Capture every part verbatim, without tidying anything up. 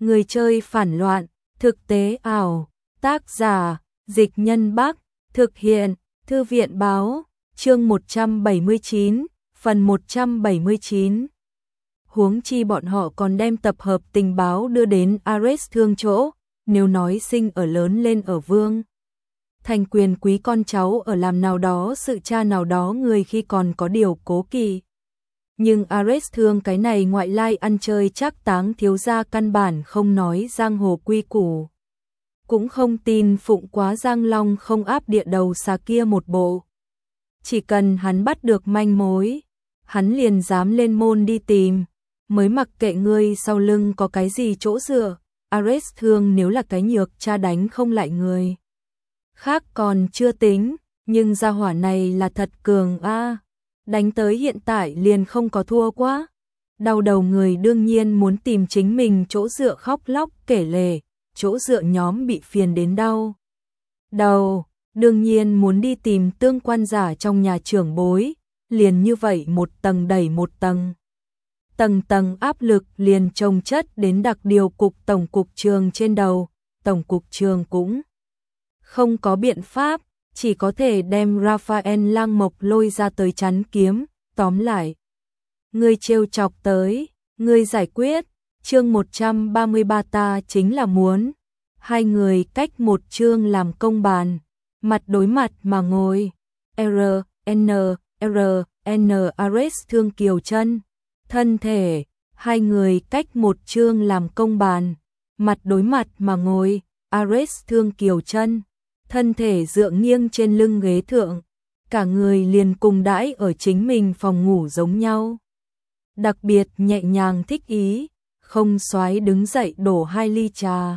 Người chơi phản loạn, thực tế ảo, tác giả, Dịch Nhân Bắc, thực hiện, Thư viện báo, chương một trăm bảy mươi chín, phần một trăm bảy mươi chín. Huống chi bọn họ còn đem tập hợp tình báo đưa đến Ares Thương chỗ, nếu nói sinh ở lớn lên ở Vương thành quyền quý con cháu ở làm nào đó sự cha nào đó người khi còn có điều cố kỵ. Nhưng Ares Thương cái này ngoại lai ăn chơi chắc táng thiếu gia căn bản không nói giang hồ quy củ. Cũng không tin phụng quá Giang Long không áp địa đầu xa kia một bộ. Chỉ cần hắn bắt được manh mối, hắn liền dám lên môn đi tìm, mới mặc kệ ngươi sau lưng có cái gì chỗ dựa. Ares Thương nếu là cái nhược cha đánh không lại người khác còn chưa tính, nhưng gia hỏa này là thật cường a, đánh tới hiện tại liền không có thua quá. Đau đầu người đương nhiên muốn tìm chính mình chỗ dựa khóc lóc kể lể, chỗ dựa nhóm bị phiền đến đau đầu, đương nhiên muốn đi tìm tương quan giả trong nhà trưởng bối, liền như vậy một tầng đẩy một tầng. Tầng tầng áp lực liền chồng chất đến đặc điều cục tổng cục trường trên đầu, tổng cục trường cũng không có biện pháp, chỉ có thể đem Raphael Lang Mộc lôi ra tới chắn kiếm, tóm lại. Ngươi trêu chọc tới, ngươi giải quyết, chương một trăm ba mươi ba ta chính là muốn. Hai người cách một chương làm công bàn, mặt đối mặt mà ngồi. R, N, R, N Ares Thương kiều chân, thân thể, hai người cách một chương làm công bàn, mặt đối mặt mà ngồi. Ares Thương kiều chân, thân thể dựa nghiêng trên lưng ghế thượng, cả người liền cùng đãi ở chính mình phòng ngủ giống nhau. Đặc biệt nhẹ nhàng thích ý, không xoái đứng dậy đổ hai ly trà.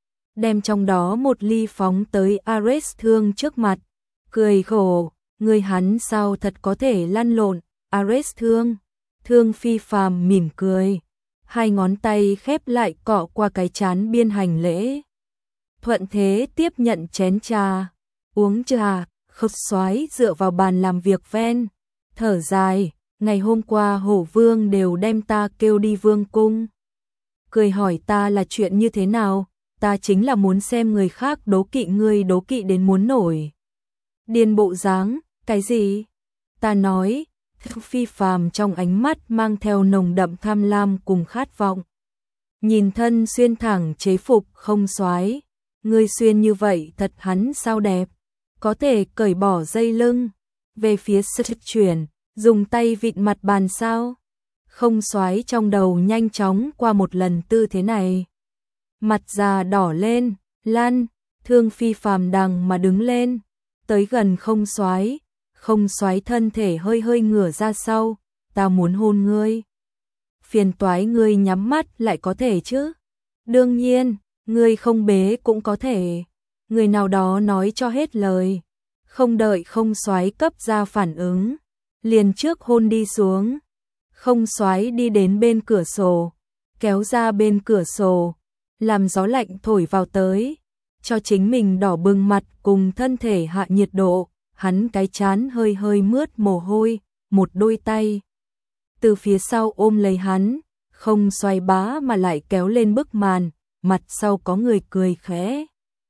Đem trong đó một ly phóng tới Ares Thương trước mặt, cười khổ, người hắn sao thật có thể lăn lộn. Ares Thương, Thương phi phàm mỉm cười, hai ngón tay khép lại cọ qua cái chán biên hành lễ. Thuận thế tiếp nhận chén trà, uống trà, khớp xoái dựa vào bàn làm việc ven, thở dài, ngày hôm qua Hổ Vương đều đem ta kêu đi vương cung. Cười hỏi ta là chuyện như thế nào, ta chính là muốn xem người khác đố kỵ ngươi đố kỵ đến muốn nổi điên bộ dáng. Cái gì? Ta nói, phi phàm trong ánh mắt mang theo nồng đậm tham lam cùng khát vọng. Nhìn thân xuyên thẳng chế phục không xoái, ngươi xuyên như vậy thật hắn sao đẹp, có thể cởi bỏ dây lưng, về phía sức chuyển, dùng tay vịn mặt bàn sao. Không xoái trong đầu nhanh chóng qua một lần tư thế này. Mặt già đỏ lên, lăn, Thương phi phàm đằng mà đứng lên, tới gần không xoái, không xoái thân thể hơi hơi ngửa ra sau, ta muốn hôn ngươi. Phiền toái ngươi nhắm mắt lại có thể chứ? Đương nhiên, ngươi không bế cũng có thể. Người nào đó nói cho hết lời, không đợi không xoái cấp ra phản ứng, liền trước hôn đi xuống. Không xoái đi đến bên cửa sổ, kéo ra bên cửa sổ, làm gió lạnh thổi vào tới, cho chính mình đỏ bừng mặt cùng thân thể hạ nhiệt độ. Hắn cái chán hơi hơi mướt mồ hôi, một đôi tay từ phía sau ôm lấy hắn, không xoay bá mà lại kéo lên bức màn, mặt sau có người cười khẽ.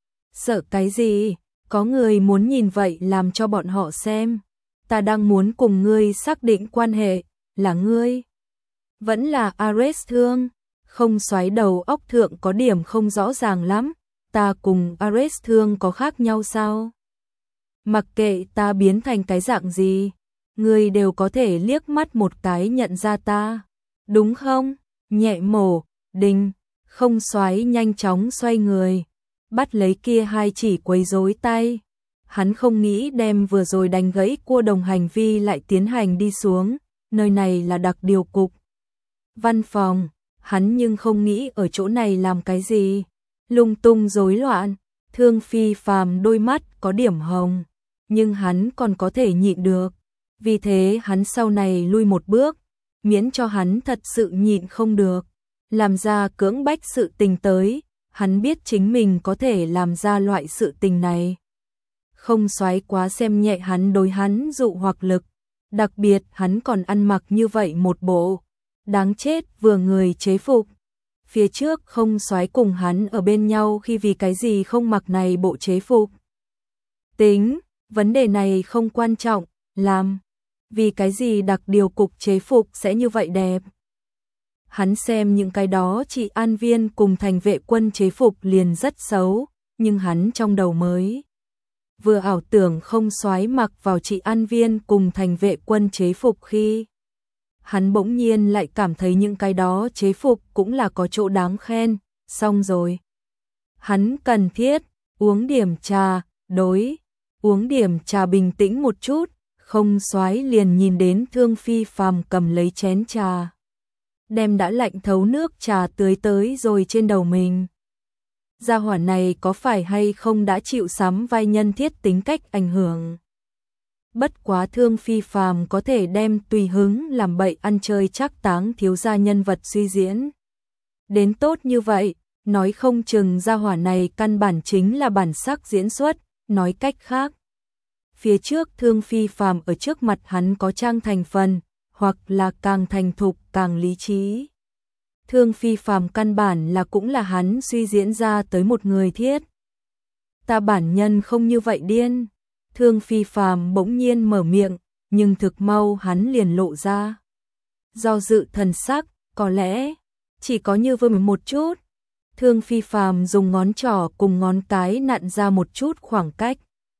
Sợ cái gì? Có người muốn nhìn vậy làm cho bọn họ xem. Ta đang muốn cùng ngươi xác định quan hệ, là ngươi vẫn là Ares Thương. Không xoáy đầu óc thượng có điểm không rõ ràng lắm, ta cùng Ares Thương có khác nhau sao? Mặc kệ ta biến thành cái dạng gì, ngươi đều có thể liếc mắt một cái nhận ra ta, đúng không? Nhẹ mổ, đinh, không xoáy nhanh chóng xoay người, bắt lấy kia hai chỉ quấy rối tay. Hắn không nghĩ đem vừa rồi đánh gãy cua đồng hành vi lại tiến hành đi xuống, nơi này là đặc điều cục văn phòng, hắn nhưng không nghĩ ở chỗ này làm cái gì lung tung rối loạn. Thương phi phàm đôi mắt có điểm hồng, nhưng hắn còn có thể nhịn được, vì thế hắn sau này lui một bước, miễn cho hắn thật sự nhịn không được, làm ra cưỡng bách sự tình tới. Hắn biết chính mình có thể làm ra loại sự tình này. Không xoáy quá xem nhẹ hắn đối hắn dụ hoặc lực, đặc biệt hắn còn ăn mặc như vậy một bộ, đáng chết vừa người chế phục. phía trước không soái cùng hắn ở bên nhau khi vì cái gì không mặc này bộ chế phục. Tính, vấn đề này không quan trọng, làm, vì cái gì đặc điều cục chế phục sẽ như vậy đẹp. Hắn xem những cái đó trị an viên cùng thành vệ quân chế phục liền rất xấu, nhưng hắn trong đầu mới vừa ảo tưởng không soái mặc vào trị an viên cùng thành vệ quân chế phục khi hắn bỗng nhiên lại cảm thấy những cái đó chế phục cũng là có chỗ đáng khen, xong rồi. Hắn cần thiết, uống điểm trà, đối, uống điểm trà bình tĩnh một chút, không soái liền nhìn đến Thương Phi Phàm cầm lấy chén trà. Đem đã lạnh thấu nước trà tưới tới rồi trên đầu mình. Gia hỏa này có phải hay không đã chịu sắm vai nhân thiết tính cách ảnh hưởng. Bất quá Thương Phi Phàm có thể đem tùy hứng làm bậy ăn chơi trác táng thiếu gia nhân vật suy diễn. Đến tốt như vậy, nói không chừng gia hỏa này căn bản chính là bản sắc diễn xuất, nói cách khác. Phía trước Thương Phi Phàm ở trước mặt hắn có trang thành phần, hoặc là càng thành thục càng lý trí. Thương Phi Phàm căn bản là cũng là hắn suy diễn ra tới một người thiết. Ta bản nhân không như vậy điên. Thương Phi Phàm bỗng nhiên mở miệng, nhưng thực mau hắn liền lộ ra. Do dự thần sắc, có lẽ chỉ có như vừa một chút. Thương Phi Phàm dùng ngón trỏ cùng ngón cái nặn ra một chút khoảng cách.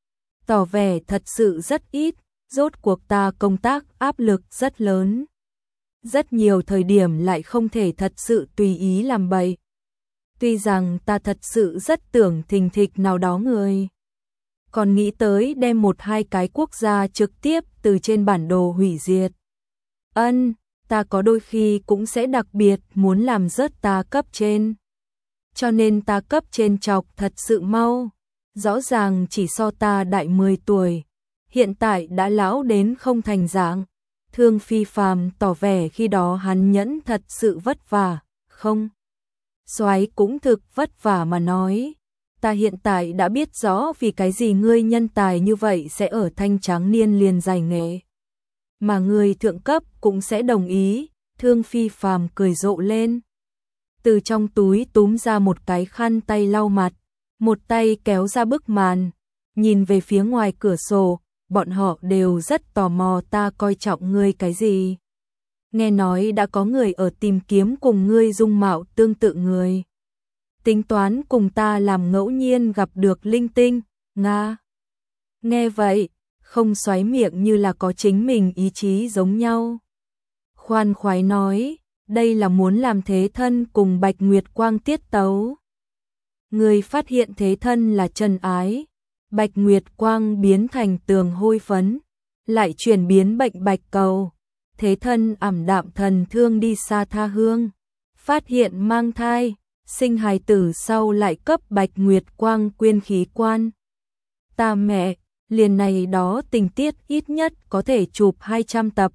Tỏ vẻ thật sự rất ít, rốt cuộc ta công tác áp lực rất lớn. Rất nhiều thời điểm lại không thể thật sự tùy ý làm bậy. Tuy rằng ta thật sự rất tưởng thình thịch nào đó người. Còn nghĩ tới đem một hai cái quốc gia trực tiếp từ trên bản đồ hủy diệt. Ân, ta có đôi khi cũng sẽ đặc biệt muốn làm rớt ta cấp trên. Cho nên ta cấp trên chọc thật sự mau. Rõ ràng chỉ so ta đại mười tuổi. Hiện tại đã lão đến không thành dạng. Thương Phi Phàm tỏ vẻ khi đó hắn nhẫn thật sự vất vả, không? Soái cũng thực vất vả mà nói. Ta hiện tại đã biết rõ vì cái gì ngươi nhân tài như vậy sẽ ở thanh tráng niên liền giải nghệ. Mà người thượng cấp cũng sẽ đồng ý, Thương Phi Phàm cười rộ lên. Từ trong túi túm ra một cái khăn tay lau mặt, một tay kéo ra bức màn, nhìn về phía ngoài cửa sổ, bọn họ đều rất tò mò ta coi trọng ngươi cái gì. Nghe nói đã có người ở tìm kiếm cùng ngươi dung mạo tương tự người. Tính toán cùng ta làm ngẫu nhiên gặp được linh tinh, Nga. Nghe vậy, không xoáy miệng như là có chính mình ý chí giống nhau. Khoan khoái nói, đây là muốn làm thế thân cùng Bạch Nguyệt Quang tiết tấu. Người phát hiện thế thân là Trần Ái. Bạch Nguyệt Quang biến thành tường hôi phấn, lại chuyển biến bệnh bạch cầu. Thế thân ảm đạm thần thương đi xa tha hương. Phát hiện mang thai, sinh hài tử sau lại cấp Bạch Nguyệt Quang quyên khí quan. Ta mẹ, liền này đó tình tiết ít nhất có thể chụp hai trăm tập.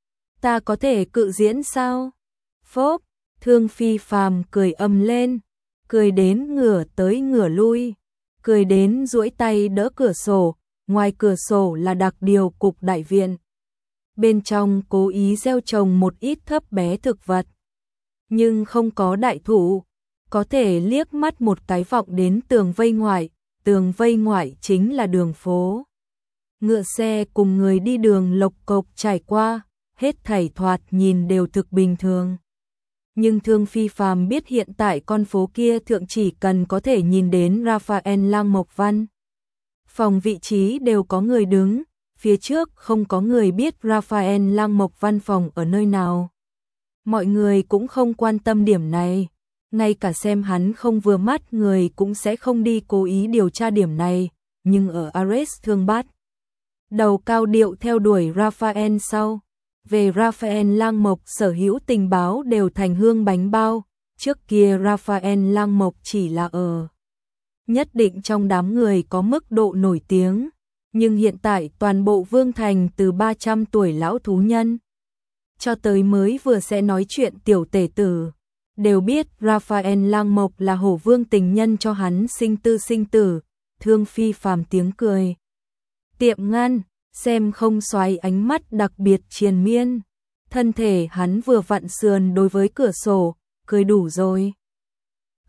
Ta có thể cự diễn sao? Phốp, Thương Phi Phàm cười ầm lên, cười đến ngửa tới ngửa lui, cười đến duỗi tay đỡ cửa sổ, ngoài cửa sổ là đặc điều cục đại viện. Bên trong cố ý gieo trồng một ít thấp bé thực vật, nhưng không có đại thụ, có thể liếc mắt một cái vọng đến tường vây ngoại, tường vây ngoại chính là đường phố. Ngựa xe cùng người đi đường lộc cộc trải qua, hết thảy thoạt nhìn đều thực bình thường. Nhưng Thương Phi Phàm biết hiện tại con phố kia thượng chỉ cần có thể nhìn đến Raphael Lang Mộc Văn. Phòng vị trí đều có người đứng, phía trước không có người biết Raphael Lang Mộc Văn phòng ở nơi nào. Mọi người cũng không quan tâm điểm này, ngay cả xem hắn không vừa mắt người cũng sẽ không đi cố ý điều tra điểm này, nhưng ở Ares Thương Bát đầu cao điệu theo đuổi Raphael sau. Về Raphael Lang Mộc sở hữu tình báo đều thành hương bánh bao, trước kia Raphael Lang Mộc chỉ là ở nhất định trong đám người có mức độ nổi tiếng, nhưng hiện tại toàn bộ Vương Thành từ ba trăm tuổi lão thú nhân cho tới mới vừa sẽ nói chuyện tiểu tể tử, đều biết Raphael Lang Mộc là hổ vương tình nhân cho hắn sinh tư sinh tử. Thương Phi Phàm tiếng cười tiệm ngăn, xem không xoáy ánh mắt đặc biệt triền miên. Thân thể hắn vừa vặn sườn đối với cửa sổ, cười đủ rồi.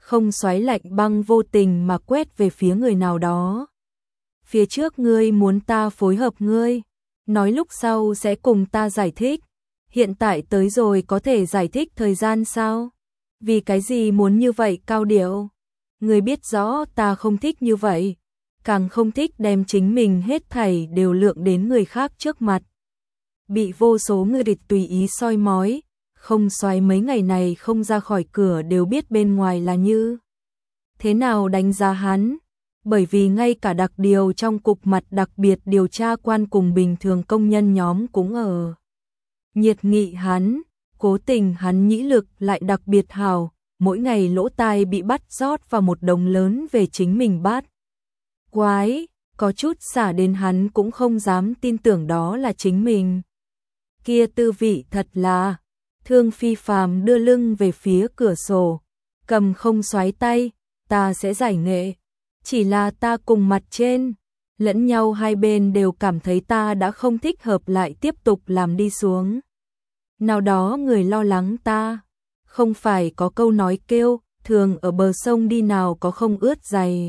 Không xoáy lạnh băng vô tình mà quét về phía người nào đó. Phía trước ngươi muốn ta phối hợp ngươi, nói lúc sau sẽ cùng ta giải thích. Hiện tại tới rồi có thể giải thích thời gian sao? Vì cái gì muốn như vậy cao điệu? Ngươi biết rõ ta không thích như vậy, càng không thích đem chính mình hết thảy đều lượng đến người khác trước mặt. Bị vô số người địch tùy ý soi mói, không xoáy mấy ngày này không ra khỏi cửa đều biết bên ngoài là như thế nào đánh giá hắn. Bởi vì ngay cả đặc điều trong cục mặt đặc biệt điều tra quan cùng bình thường công nhân nhóm cũng ở nhiệt nghị hắn, cố tình hắn nhĩ lực lại đặc biệt hào, mỗi ngày lỗ tai bị bắt rót vào một đống lớn về chính mình bắt. Quái, có chút xả đến hắn cũng không dám tin tưởng đó là chính mình. Kia tư vị thật là, Thương Phi Phàm đưa lưng về phía cửa sổ, cầm không xoáy tay, ta sẽ giải nghệ. Chỉ là ta cùng mặt trên, lẫn nhau hai bên đều cảm thấy ta đã không thích hợp lại tiếp tục làm đi xuống. Nào đó người lo lắng ta, không phải có câu nói kêu, thường ở bờ sông đi nào có không ướt giày.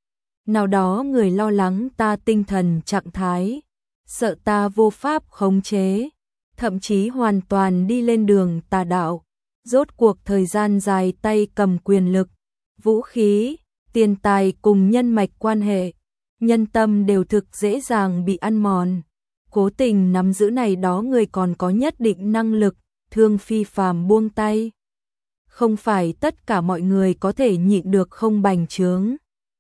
Nào đó người lo lắng ta tinh thần trạng thái, sợ ta vô pháp khống chế, thậm chí hoàn toàn đi lên đường tà đạo. Rốt cuộc thời gian dài tay cầm quyền lực, vũ khí, tiền tài cùng nhân mạch quan hệ, nhân tâm đều thực dễ dàng bị ăn mòn. Cố tình nắm giữ này đó người còn có nhất định năng lực, Thương Phi Phàm buông tay. Không phải tất cả mọi người có thể nhịn được không bành trướng.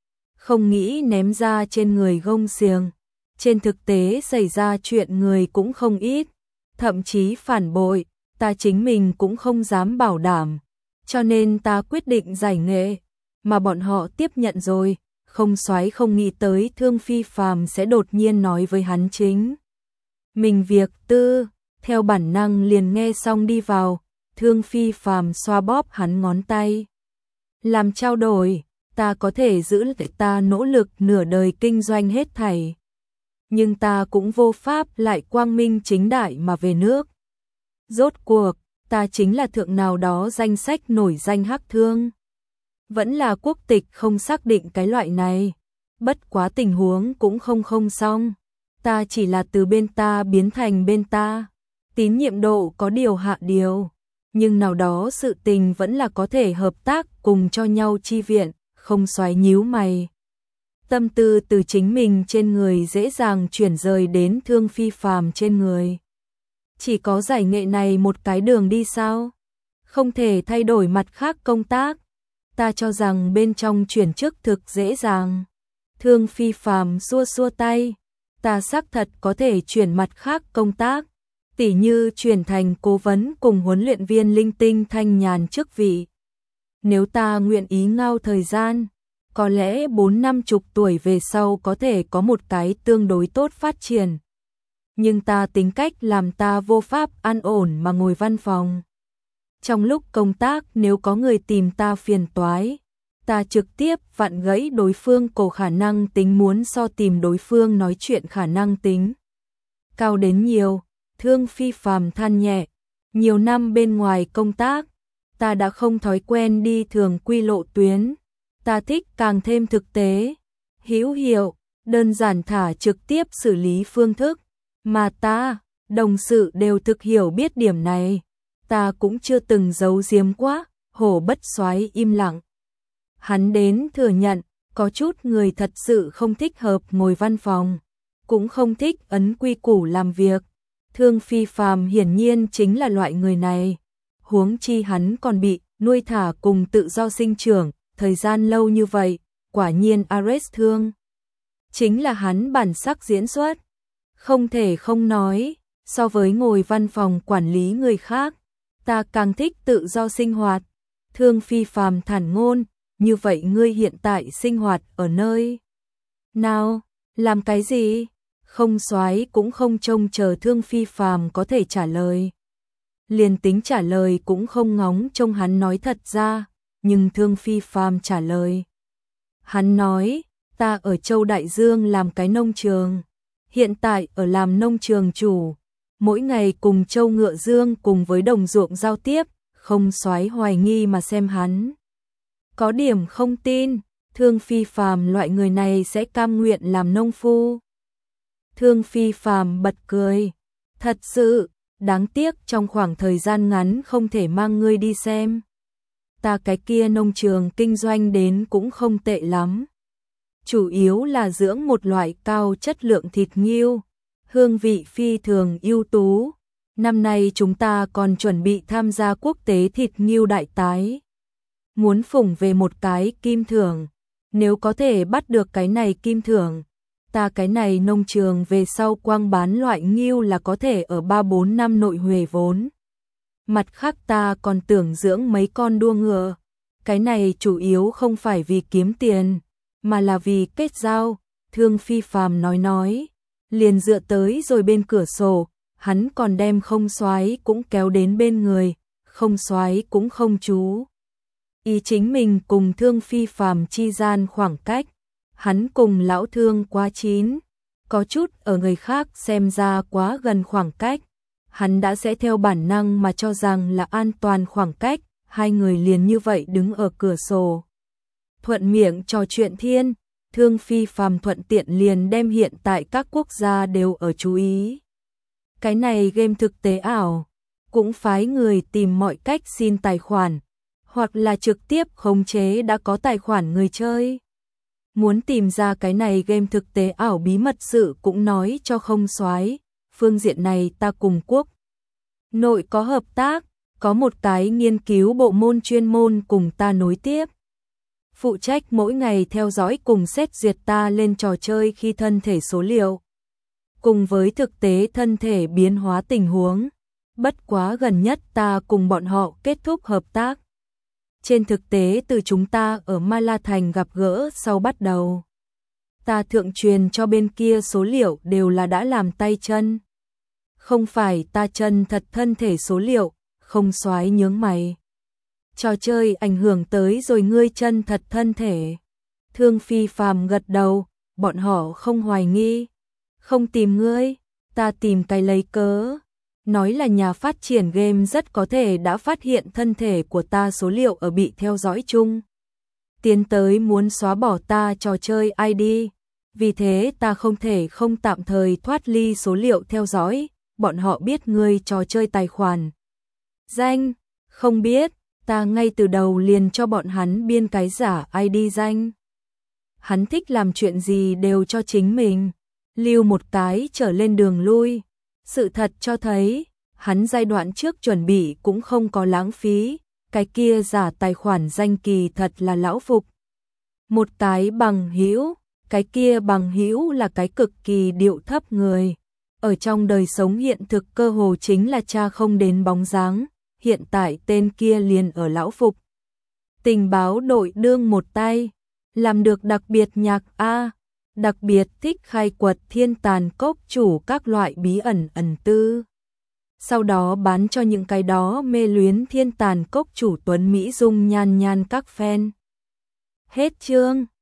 Không nghĩ ném ra trên người gông xiềng. Trên thực tế xảy ra chuyện người cũng không ít, thậm chí phản bội, ta chính mình cũng không dám bảo đảm. Cho nên ta quyết định giải nghệ, mà bọn họ tiếp nhận rồi. Không xoáy không nghĩ tới Thương Phi Phàm sẽ đột nhiên nói với hắn chính mình việc tư, theo bản năng liền nghe xong đi vào. Thương Phi Phàm xoa bóp hắn ngón tay, làm trao đổi, ta có thể giữ lại ta nỗ lực nửa đời kinh doanh hết thảy, nhưng ta cũng vô pháp lại quang minh chính đại mà về nước. Rốt cuộc, ta chính là thượng nào đó danh sách nổi danh hắc thương, vẫn là quốc tịch không xác định cái loại này. Bất quá tình huống cũng không không xong, ta chỉ là từ bên ta biến thành bên ta, tín nhiệm độ có điều hạ điều, nhưng nào đó sự tình vẫn là có thể hợp tác cùng cho nhau chi viện. Không xoáy nhíu mày, tâm tư từ chính mình trên người dễ dàng chuyển rời đến Thương Phi Phàm trên người. Chỉ có giải nghệ này một cái đường đi sao? Không thể thay đổi mặt khác công tác. Ta cho rằng bên trong chuyển chức thực dễ dàng. Thương Phi Phàm xua xua tay, ta xác thật có thể chuyển mặt khác công tác, tỉ như chuyển thành cố vấn cùng huấn luyện viên linh tinh thanh nhàn chức vị. Nếu ta nguyện ý ngao thời gian, có lẽ bốn năm chục tuổi về sau có thể có một cái tương đối tốt phát triển. Nhưng ta tính cách làm ta vô pháp an ổn mà ngồi văn phòng. Trong lúc công tác nếu có người tìm ta phiền toái, ta trực tiếp vặn gãy đối phương cổ khả năng tính muốn so tìm đối phương nói chuyện khả năng tính cao đến nhiều. Thương Phi Phàm than nhẹ, nhiều năm bên ngoài công tác, ta đã không thói quen đi thường quy lộ tuyến, ta thích càng thêm thực tế, hữu hiệu, đơn giản thả trực tiếp xử lý phương thức, mà ta, đồng sự đều thực hiểu biết điểm này, ta cũng chưa từng giấu giếm quá. Hổ Bất Soái im lặng. Hắn đến thừa nhận, có chút người thật sự không thích hợp ngồi văn phòng, cũng không thích ấn quy củ làm việc. Thương Phi Phàm hiển nhiên chính là loại người này. Huống chi hắn còn bị nuôi thả cùng tự do sinh trưởng, thời gian lâu như vậy, quả nhiên Ares Thương chính là hắn bản sắc diễn xuất. Không thể không nói, so với ngồi văn phòng quản lý người khác, ta càng thích tự do sinh hoạt. Thương Phi Phàm thản ngôn, như vậy ngươi hiện tại sinh hoạt ở nơi nào, làm cái gì? Không xoáy cũng không trông chờ Thương Phi Phàm có thể trả lời. Liền tính trả lời cũng không ngóng trông hắn nói thật ra, nhưng Thương Phi Phàm trả lời. Hắn nói, ta ở Châu Đại Dương làm cái nông trường, hiện tại ở làm nông trường chủ, mỗi ngày cùng Châu Ngựa Dương cùng với đồng ruộng giao tiếp. Không xoáy hoài nghi mà xem hắn. Có điểm không tin, Thương Phi Phàm loại người này sẽ cam nguyện làm nông phu. Thương Phi Phàm bật cười, thật sự, đáng tiếc trong khoảng thời gian ngắn không thể mang ngươi đi xem. Ta cái kia nông trường kinh doanh đến cũng không tệ lắm. Chủ yếu là dưỡng một loại cao chất lượng thịt nghêu, hương vị phi thường ưu tú. Năm nay chúng ta còn chuẩn bị tham gia quốc tế thịt nghêu đại tái. Muốn phủng về một cái kim thưởng, nếu có thể bắt được cái này kim thưởng, ta cái này nông trường về sau quang bán loại nghêu là có thể ở ba bốn năm nội huề vốn. Mặt khác ta còn tưởng dưỡng mấy con đua ngựa, cái này chủ yếu không phải vì kiếm tiền, mà là vì kết giao. Thương Phi Phàm nói nói, liền dựa tới rồi bên cửa sổ, hắn còn đem Không Soái cũng kéo đến bên người, Không Soái cũng không chú ý chính mình cùng Thương Phi Phàm chi gian khoảng cách, hắn cùng lão Thương quá chín, có chút ở người khác xem ra quá gần khoảng cách, hắn đã sẽ theo bản năng mà cho rằng là an toàn khoảng cách, hai người liền như vậy đứng ở cửa sổ. Thuận miệng trò chuyện thiên, Thương Phi Phàm thuận tiện liền đem hiện tại các quốc gia đều ở chú ý. Cái này game thực tế ảo, cũng phái người tìm mọi cách xin tài khoản, hoặc là trực tiếp khống chế đã có tài khoản người chơi. Muốn tìm ra cái này game thực tế ảo bí mật sự cũng nói cho Không Soái, phương diện này ta cùng quốc nội có hợp tác, có một cái nghiên cứu bộ môn chuyên môn cùng ta nối tiếp. Phụ trách mỗi ngày theo dõi cùng xét duyệt ta lên trò chơi khi thân thể số liệu, cùng với thực tế thân thể biến hóa tình huống. Bất quá gần nhất ta cùng bọn họ kết thúc hợp tác. Trên thực tế từ chúng ta ở Ma La Thành gặp gỡ sau bắt đầu, ta thượng truyền cho bên kia số liệu đều là đã làm tay chân. Không phải ta chân thật thân thể số liệu. Không Soái nhướng mày. Trò chơi ảnh hưởng tới rồi ngươi chân thật thân thể. Thương Phi Phàm gật đầu, bọn họ không hoài nghi. Không tìm ngươi, ta tìm cái lấy cớ. Nói là nhà phát triển game rất có thể đã phát hiện thân thể của ta số liệu ở bị theo dõi chung. Tiến tới muốn xóa bỏ ta trò chơi i đê. Vì thế ta không thể không tạm thời thoát ly số liệu theo dõi. Bọn họ biết ngươi trò chơi tài khoản danh, không biết, ta ngay từ đầu liền cho bọn hắn biên cái giả i đê danh. Hắn thích làm chuyện gì đều cho chính mình, lưu một cái trở lên đường lui. Sự thật cho thấy, hắn giai đoạn trước chuẩn bị cũng không có lãng phí, cái kia giả tài khoản danh kỳ thật là lão phục. Một cái bằng hữu, cái kia bằng hữu là cái cực kỳ điệu thấp người. Ở trong đời sống hiện thực cơ hồ chính là cha không đến bóng dáng, hiện tại tên kia liền ở lão phục. Tình báo đội đương một tay, làm được đặc biệt nhạc A, đặc biệt thích khai quật thiên tàn cốc chủ các loại bí ẩn ẩn tư. Sau đó bán cho những cái đó mê luyến thiên tàn cốc chủ tuấn Mỹ dung nhan nhan các fan. Hết chương.